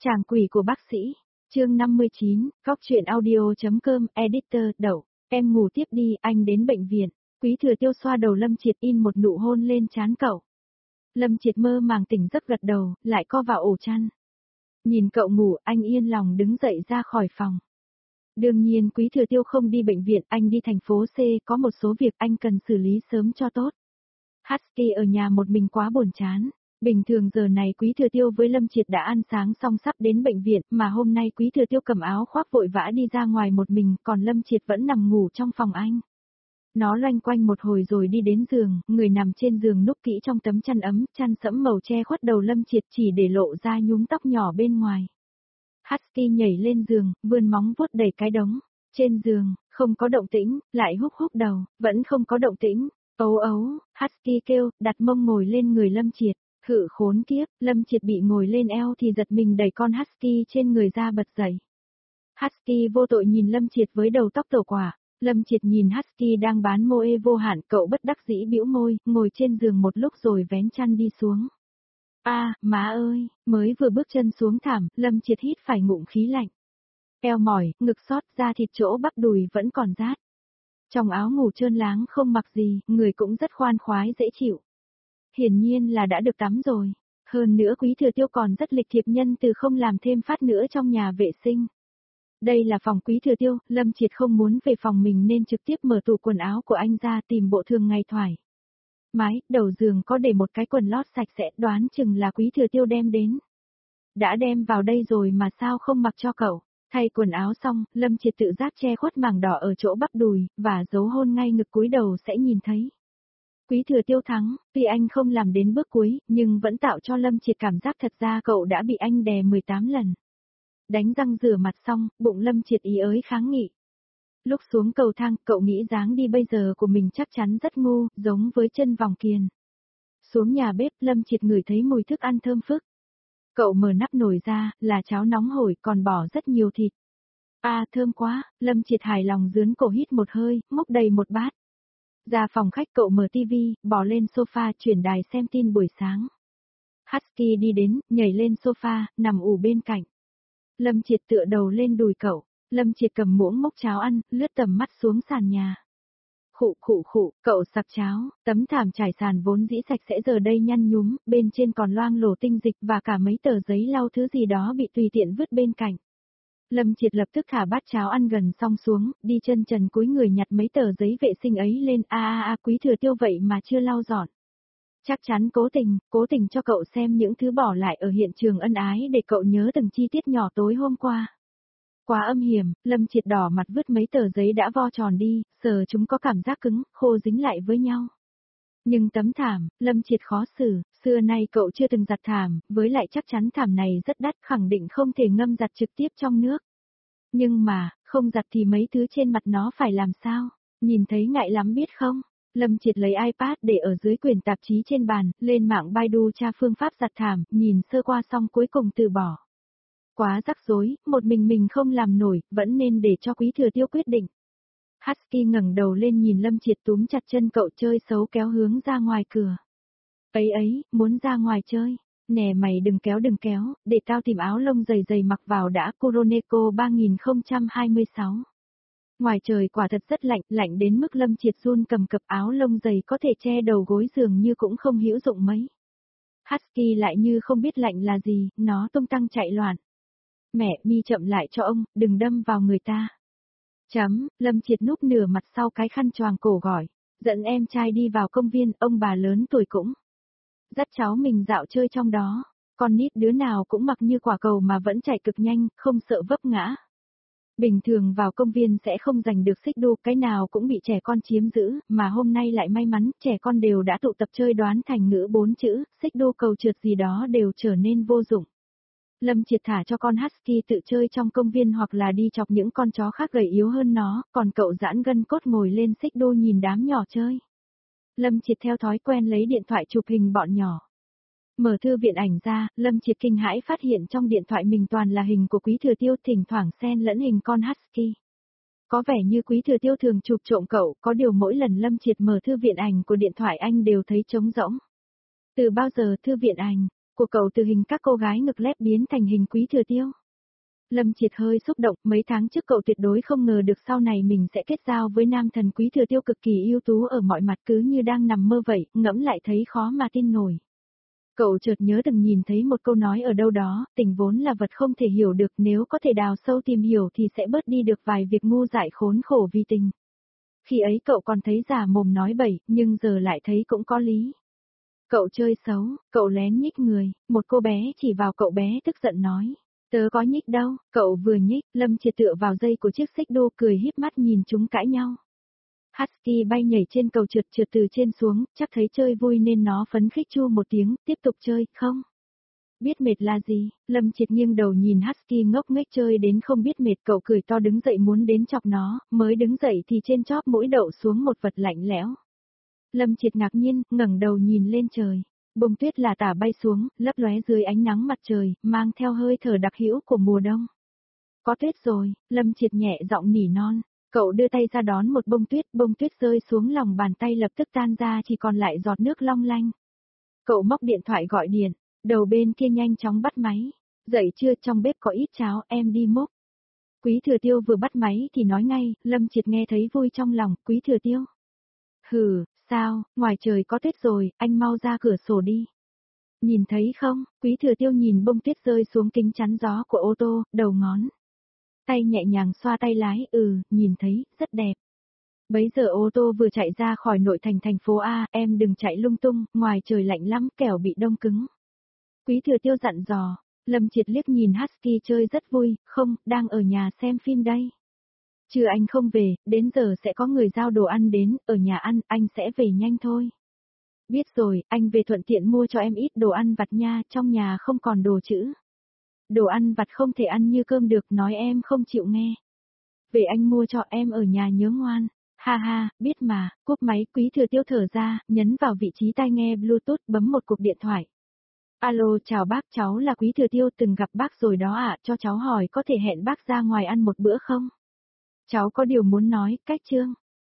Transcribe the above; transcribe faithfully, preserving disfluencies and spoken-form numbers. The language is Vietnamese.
Chàng quỷ của bác sĩ, chương năm mươi chín, góc truyện audio.com, editor, đậu, em ngủ tiếp đi, anh đến bệnh viện. Quý Thừa Tiêu xoa đầu Lâm Triệt in một nụ hôn lên trán cậu. Lâm Triệt mơ màng tỉnh giấc gật đầu, lại co vào ổ chăn. Nhìn cậu ngủ, anh yên lòng đứng dậy ra khỏi phòng. Đương nhiên Quý Thừa Tiêu không đi bệnh viện, anh đi thành phố C, có một số việc anh cần xử lý sớm cho tốt. Husky ở nhà một mình quá buồn chán. Bình thường giờ này Quý Thừa Tiêu với Lâm Triệt đã ăn sáng xong sắp đến bệnh viện, mà hôm nay Quý Thừa Tiêu cầm áo khoác vội vã đi ra ngoài một mình, còn Lâm Triệt vẫn nằm ngủ trong phòng anh. Nó loanh quanh một hồi rồi đi đến giường, người nằm trên giường núp kỹ trong tấm chăn ấm, chăn sẫm màu che khuất đầu Lâm Triệt chỉ để lộ ra nhúm tóc nhỏ bên ngoài. Husky nhảy lên giường, vươn móng vuốt đẩy cái đống. Trên giường, không có động tĩnh, lại húc húc đầu, vẫn không có động tĩnh. Ấu ấu, Husky kêu, đặt mông ngồi lên người Lâm Triệt. Khự khốn kiếp, Lâm Triệt bị ngồi lên eo thì giật mình đẩy con Husky trên người ra bật dậy. Husky vô tội nhìn Lâm Triệt với đầu tóc tổ quả. Lâm Triệt nhìn Husky đang bán mô ê vô hạn, cậu bất đắc dĩ bĩu môi, ngồi trên giường một lúc rồi vén chăn đi xuống. A, à, má ơi, mới vừa bước chân xuống thảm, Lâm Triệt hít phải ngụm khí lạnh. Eo mỏi, ngực xót, da thịt chỗ bắp đùi vẫn còn rát. Trong áo ngủ trơn láng không mặc gì, người cũng rất khoan khoái dễ chịu. Hiển nhiên là đã được tắm rồi. Hơn nữa Quý Thừa Tiêu còn rất lịch thiệp nhân từ không làm thêm phát nữa trong nhà vệ sinh. Đây là phòng Quý Thừa Tiêu, Lâm Triệt không muốn về phòng mình nên trực tiếp mở tủ quần áo của anh ra tìm bộ thường ngày thoải. Mái, đầu giường có để một cái quần lót sạch sẽ, đoán chừng là Quý Thừa Tiêu đem đến. Đã đem vào đây rồi mà sao không mặc cho cậu. Thay quần áo xong, Lâm Triệt tự giác che khuất mảng đỏ ở chỗ bắp đùi, và dấu hôn ngay ngực cúi đầu sẽ nhìn thấy. Quý Thừa Tiêu thắng, tuy anh không làm đến bước cuối, nhưng vẫn tạo cho Lâm Triệt cảm giác thật ra cậu đã bị anh đè mười tám lần. Đánh răng rửa mặt xong, bụng Lâm Triệt ý ới kháng nghị. Lúc xuống cầu thang, cậu nghĩ dáng đi bây giờ của mình chắc chắn rất ngu, giống với chân vòng kiền. Xuống nhà bếp, Lâm Triệt ngửi thấy mùi thức ăn thơm phức. Cậu mở nắp nồi ra, là cháo nóng hổi còn bỏ rất nhiều thịt. À, thơm quá, Lâm Triệt hài lòng dướn cổ hít một hơi, múc đầy một bát. Ra phòng khách cậu mở tivi, bỏ lên sofa chuyển đài xem tin buổi sáng. Husky đi đến, nhảy lên sofa, nằm ủ bên cạnh. Lâm Triệt tựa đầu lên đùi cậu, Lâm Triệt cầm muỗng múc cháo ăn, lướt tầm mắt xuống sàn nhà. Khụ khụ khụ, cậu sặc cháo, tấm thảm trải sàn vốn dĩ sạch sẽ giờ đây nhăn nhúm, bên trên còn loang lổ tinh dịch và cả mấy tờ giấy lau thứ gì đó bị tùy tiện vứt bên cạnh. Lâm Triệt lập tức thả bát cháo ăn gần xong xuống, đi chân trần cúi người nhặt mấy tờ giấy vệ sinh ấy lên, a a a Quý Thừa Tiêu vậy mà chưa lau dọn. Chắc chắn cố tình, cố tình cho cậu xem những thứ bỏ lại ở hiện trường ân ái để cậu nhớ từng chi tiết nhỏ tối hôm qua. Quá âm hiểm, Lâm Triệt đỏ mặt vứt mấy tờ giấy đã vo tròn đi, sờ chúng có cảm giác cứng, khô dính lại với nhau. Nhưng tấm thảm, Lâm Triệt khó xử, xưa nay cậu chưa từng giặt thảm, với lại chắc chắn thảm này rất đắt, khẳng định không thể ngâm giặt trực tiếp trong nước. Nhưng mà, không giặt thì mấy thứ trên mặt nó phải làm sao, nhìn thấy ngại lắm biết không? Lâm Triệt lấy iPad để ở dưới quyển tạp chí trên bàn, lên mạng Baidu tra phương pháp giặt thảm, nhìn sơ qua xong cuối cùng từ bỏ. Quá rắc rối, một mình mình không làm nổi, vẫn nên để cho Quý Thừa Tiêu quyết định. Husky ngẩng đầu lên nhìn Lâm Triệt túm chặt chân cậu chơi xấu kéo hướng ra ngoài cửa. Ấy ấy, muốn ra ngoài chơi. Nè mày đừng kéo đừng kéo, để tao tìm áo lông dày dày mặc vào đã. Kuroneko ba không hai sáu. Ngoài trời quả thật rất lạnh, lạnh đến mức Lâm Triệt run cầm cập, áo lông dày có thể che đầu gối dường như cũng không hữu dụng mấy. Husky lại như không biết lạnh là gì, nó tung tăng chạy loạn. Mẹ, mi chậm lại cho ông, đừng đâm vào người ta. Chấm, Lâm Triệt núp nửa mặt sau cái khăn choàng cổ gọi, dẫn em trai đi vào công viên, ông bà lớn tuổi cũng dắt cháu mình dạo chơi trong đó, con nít đứa nào cũng mặc như quả cầu mà vẫn chạy cực nhanh, không sợ vấp ngã. Bình thường vào công viên sẽ không giành được xích đu, cái nào cũng bị trẻ con chiếm giữ, mà hôm nay lại may mắn, trẻ con đều đã tụ tập chơi đoán thành ngữ bốn chữ, xích đu cầu trượt gì đó đều trở nên vô dụng. Lâm Triệt thả cho con Husky tự chơi trong công viên hoặc là đi chọc những con chó khác gầy yếu hơn nó, còn cậu giãn gân cốt ngồi lên xích đu nhìn đám nhỏ chơi. Lâm Triệt theo thói quen lấy điện thoại chụp hình bọn nhỏ. Mở thư viện ảnh ra, Lâm Triệt kinh hãi phát hiện trong điện thoại mình toàn là hình của Quý Thừa Tiêu, thỉnh thoảng xen lẫn hình con Husky. Có vẻ như Quý Thừa Tiêu thường chụp trộm cậu, có điều mỗi lần Lâm Triệt mở thư viện ảnh của điện thoại anh đều thấy trống rỗng. Từ bao giờ thư viện ảnh? của cậu từ hình các cô gái ngực lép biến thành hình Quý Thừa Tiêu. Lâm Triệt hơi xúc động, mấy tháng trước cậu tuyệt đối không ngờ được sau này mình sẽ kết giao với nam thần Quý Thừa Tiêu cực kỳ ưu tú ở mọi mặt, cứ như đang nằm mơ vậy, ngẫm lại thấy khó mà tin nổi. Cậu chợt nhớ từng nhìn thấy một câu nói ở đâu đó, tình vốn là vật không thể hiểu được, nếu có thể đào sâu tìm hiểu thì sẽ bớt đi được vài việc ngu dại khốn khổ vì tình. Khi ấy cậu còn thấy giả mồm nói bậy, nhưng giờ lại thấy cũng có lý. Cậu chơi xấu, cậu lén nhích người, một cô bé chỉ vào cậu bé tức giận nói. Tớ có nhích đâu, cậu vừa nhích, Lâm Triệt tựa vào dây của chiếc xích đu cười híp mắt nhìn chúng cãi nhau. Husky bay nhảy trên cầu trượt trượt từ trên xuống, chắc thấy chơi vui nên nó phấn khích chu một tiếng, tiếp tục chơi, không? Biết mệt là gì? Lâm Triệt nghiêng đầu nhìn Husky ngốc nghếch chơi đến không biết mệt, cậu cười to đứng dậy muốn đến chọc nó, mới đứng dậy thì trên chóp mũi đậu xuống một vật lạnh lẽo. Lâm Triệt ngạc nhiên, ngẩng đầu nhìn lên trời. Bông tuyết là tả bay xuống, lấp lóe dưới ánh nắng mặt trời, mang theo hơi thở đặc hữu của mùa đông. Có tuyết rồi, Lâm Triệt nhẹ giọng nỉ non. Cậu đưa tay ra đón một bông tuyết, bông tuyết rơi xuống lòng bàn tay lập tức tan ra chỉ còn lại giọt nước long lanh. Cậu móc điện thoại gọi điện, đầu bên kia nhanh chóng bắt máy. Dậy chưa, trong bếp có ít cháo, em đi múc. Quý Thừa Tiêu vừa bắt máy thì nói ngay, Lâm Triệt nghe thấy vui trong lòng, Quý Thừa Tiêu. Hừ, sao, ngoài trời có tuyết rồi, anh mau ra cửa sổ đi. Nhìn thấy không, Quý Thừa Tiêu nhìn bông tuyết rơi xuống kính chắn gió của ô tô, đầu ngón. Tay nhẹ nhàng xoa tay lái, ừ, nhìn thấy, rất đẹp. Bấy giờ ô tô vừa chạy ra khỏi nội thành thành phố A, em đừng chạy lung tung, ngoài trời lạnh lắm, kẻo bị đông cứng. Quý Thừa Tiêu dặn dò, Lâm Triệt liếc nhìn Husky chơi rất vui, không, đang ở nhà xem phim đây. Trưa anh không về, đến giờ sẽ có người giao đồ ăn đến, ở nhà ăn, anh sẽ về nhanh thôi. Biết rồi, anh về thuận tiện mua cho em ít đồ ăn vặt nha, trong nhà không còn đồ chữ. Đồ ăn vặt không thể ăn như cơm được, nói em không chịu nghe. Về anh mua cho em ở nhà nhớ ngoan. Ha ha, biết mà, cúp máy. Quý Thừa Tiêu thở ra, nhấn vào vị trí tai nghe Bluetooth, bấm một cuộc điện thoại. Alo, chào bác, cháu là Quý Thừa Tiêu, từng gặp bác rồi đó ạ, cho cháu hỏi có thể hẹn bác ra ngoài ăn một bữa không? Cháu có điều muốn nói, cách chương.